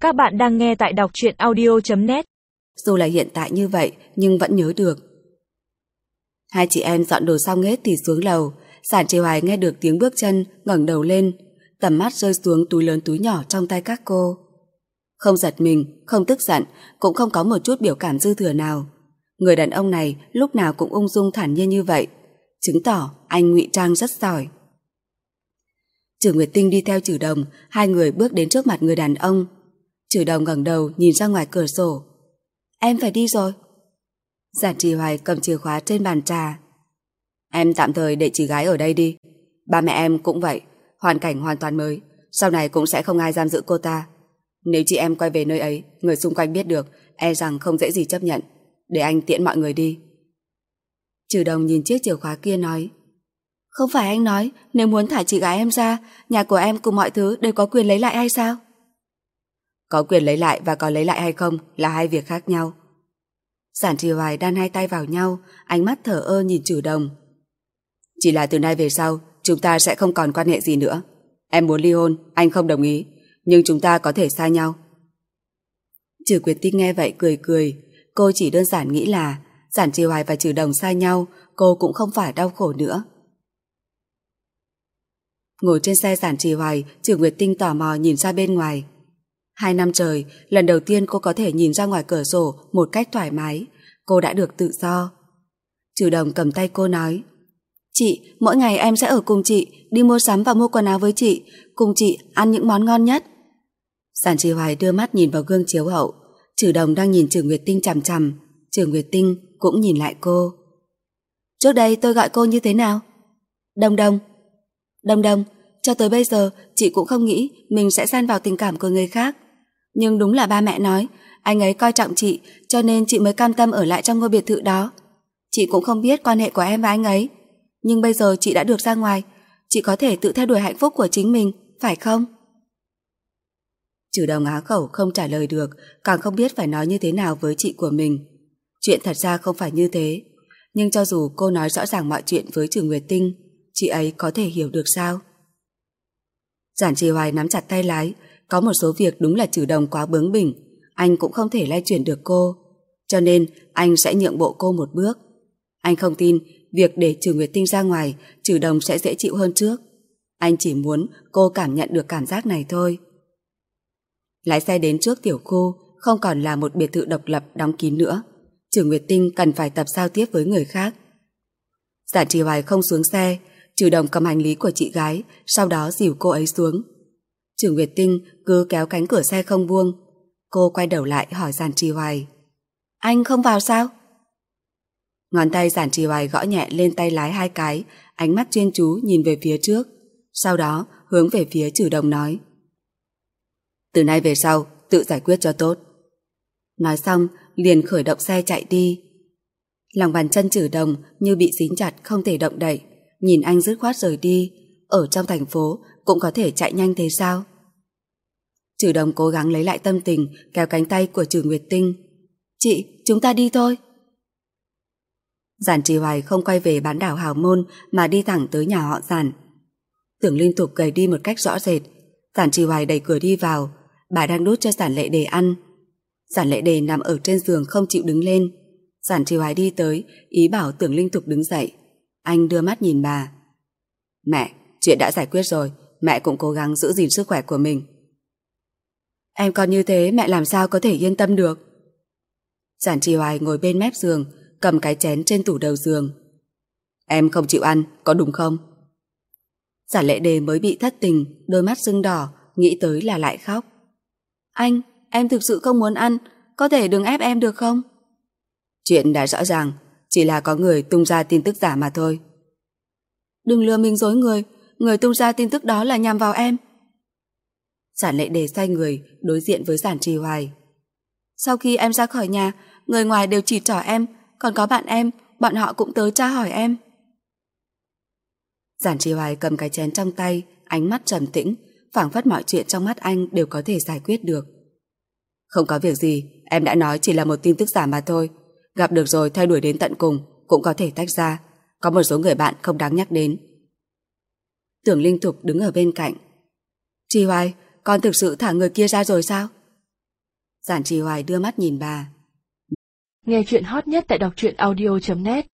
Các bạn đang nghe tại đọc truyện audio.net. Dù là hiện tại như vậy nhưng vẫn nhớ được. Hai chị em dọn đồ xong hết thì xuống lầu. Giản Trì Hoài nghe được tiếng bước chân, ngẩng đầu lên, tầm mắt rơi xuống túi lớn túi nhỏ trong tay các cô. Không giật mình, không tức giận, cũng không có một chút biểu cảm dư thừa nào. Người đàn ông này lúc nào cũng ung dung thản nhiên như vậy, chứng tỏ anh ngụy trang rất giỏi. Trử Nguyệt Tinh đi theo Trử Đồng, hai người bước đến trước mặt người đàn ông. Trử Đồng ngẩng đầu nhìn ra ngoài cửa sổ. Em phải đi rồi. Giản Trì Hoài cầm chìa khóa trên bàn trà. Em tạm thời để chị gái ở đây đi. Ba mẹ em cũng vậy, hoàn cảnh hoàn toàn mới, sau này cũng sẽ không ai giam giữ cô ta. Nếu chị em quay về nơi ấy, người xung quanh biết được, e rằng không dễ gì chấp nhận. Để anh tiễn mọi người đi. Trử Đồng nhìn chiếc chìa khóa kia nói, không phải anh nói nếu muốn thả chị gái em ra, nhà của em cùng mọi thứ đều có quyền lấy lại hay sao? Có quyền lấy lại và có lấy lại hay không là hai việc khác nhau. Giản Trì Hoài đan hai tay vào nhau, ánh mắt thờ ơ nhìn Trử Đồng. Chỉ là từ nay về sau chúng ta sẽ không còn quan hệ gì nữa. Em muốn ly hôn, anh không đồng ý, nhưng chúng ta có thể xa nhau. Trử Nguyệt Tinh nghe vậy cười cười. Cô chỉ đơn giản nghĩ là Giản Trì Hoài và Trử Đồng xa nhau, cô cũng không phải đau khổ nữa. Ngồi trên xe Giản Trì Hoài, Trử Nguyệt Tinh tò mò nhìn ra bên ngoài. 2 năm trời, lần đầu tiên cô có thể nhìn ra ngoài cửa sổ một cách thoải mái. Cô đã được tự do. Trử Đồng cầm tay cô nói, chị, mỗi ngày em sẽ ở cùng chị, đi mua sắm và mua quần áo với chị, cùng chị ăn những món ngon nhất. Giản Trì Hoài đưa mắt nhìn vào gương chiếu hậu. Trử Đồng đang nhìn Trử Nguyệt Tinh chằm chằm. Trử Nguyệt Tinh cũng nhìn lại cô. Trước đây tôi gọi cô như thế nào? Đồng Đồng. Đồng Đồng, cho tới bây giờ chị cũng không nghĩ mình sẽ xen vào tình cảm của người khác. Nhưng đúng là ba mẹ nói, anh ấy coi trọng chị, cho nên chị mới cam tâm ở lại trong ngôi biệt thự đó. Chị cũng không biết quan hệ của em và anh ấy. Nhưng bây giờ chị đã được ra ngoài, chị có thể tự theo đuổi hạnh phúc của chính mình, phải không? Trử Đồng á khẩu không trả lời được, càng không biết phải nói như thế nào với chị của mình. Chuyện thật ra không phải như thế, nhưng cho dù cô nói rõ ràng mọi chuyện với Trử Nguyệt Tinh, chị ấy có thể hiểu được sao? Giản Trì Hoài nắm chặt tay lái. Có một số việc đúng là Trử Đồng quá bướng bỉnh, anh cũng không thể lay chuyển được cô, cho nên anh sẽ nhượng bộ cô một bước. Anh không tin việc để Trử Nguyệt Tinh ra ngoài, Trử Đồng sẽ dễ chịu hơn trước. Anh chỉ muốn cô cảm nhận được cảm giác này thôi. Lái xe đến trước tiểu khu, không còn là một biệt thự độc lập đóng kín nữa. Trử Nguyệt Tinh cần phải tập giao tiếp với người khác. Giản Trì Hoài không xuống xe. Trử Đồng cầm hành lý của chị gái, sau đó dìu cô ấy xuống. Trử Nguyệt Tinh cứ kéo cánh cửa xe không buông. Cô quay đầu lại hỏi Giản Trì Hoài, anh không vào sao? Ngón tay Giản Trì Hoài gõ nhẹ lên tay lái 2 cái, ánh mắt chuyên chú nhìn về phía trước, sau đó hướng về phía Trử Đồng nói, từ nay về sau tự giải quyết cho tốt. Nói xong liền khởi động xe chạy đi. Lòng bàn chân Trử Đồng như bị dính chặt không thể động đậy. Nhìn anh dứt khoát rời đi. Ở trong thành phố cũng có thể chạy nhanh thế sao? Trử Đồng cố gắng lấy lại tâm tình, kéo cánh tay của Trử Nguyệt Tinh. Chị, chúng ta đi thôi. Giản Trì Hoài không quay về bán đảo Hào Môn mà đi thẳng tới nhà họ Giản. Tưởng Liên Tục gầy đi một cách rõ rệt. Giản Trì Hoài đẩy cửa đi vào. Bà đang đút cho Giản Lệ Đề ăn. Giản Lệ Đề nằm ở trên giường không chịu đứng lên. Giản Trì Hoài đi tới, ý bảo Tưởng Liên Tục đứng dậy. Anh đưa mắt nhìn bà. Mẹ, chuyện đã giải quyết rồi, mẹ cũng cố gắng giữ gìn sức khỏe của mình. Em còn như thế mẹ làm sao có thể yên tâm được? Giản Trì Hoài ngồi bên mép giường, cầm cái chén trên tủ đầu giường. Em không chịu ăn, có đúng không? Giản Lệ Đề mới bị thất tình, đôi mắt sưng đỏ, nghĩ tới là lại khóc. Anh, em thực sự không muốn ăn, có thể đừng ép em được không? Chuyện đã rõ ràng, chỉ là có người tung ra tin tức giả mà thôi. Đừng lừa mình dối người, người tung ra tin tức đó là nhằm vào em. Giản Lệ Đề xoay người đối diện với Giản Trì Hoài. Sau khi em ra khỏi nhà, người ngoài đều chỉ trỏ em, còn có bạn em, bọn họ cũng tới tra hỏi em. Giản Trì Hoài cầm cái chén trong tay, ánh mắt trầm tĩnh, phảng phất mọi chuyện trong mắt anh đều có thể giải quyết được. Không có việc gì, em đã nói chỉ là một tin tức giả mà thôi. Gặp được rồi theo đuổi đến tận cùng, cũng có thể tách ra. Có một số người bạn không đáng nhắc đến. Tưởng Linh Thục đứng ở bên cạnh. Trì Hoài, con thực sự thả người kia ra rồi sao? Giản Trì Hoài đưa mắt nhìn bà. Nghe chuyện hot nhất tại đọc truyện audio.net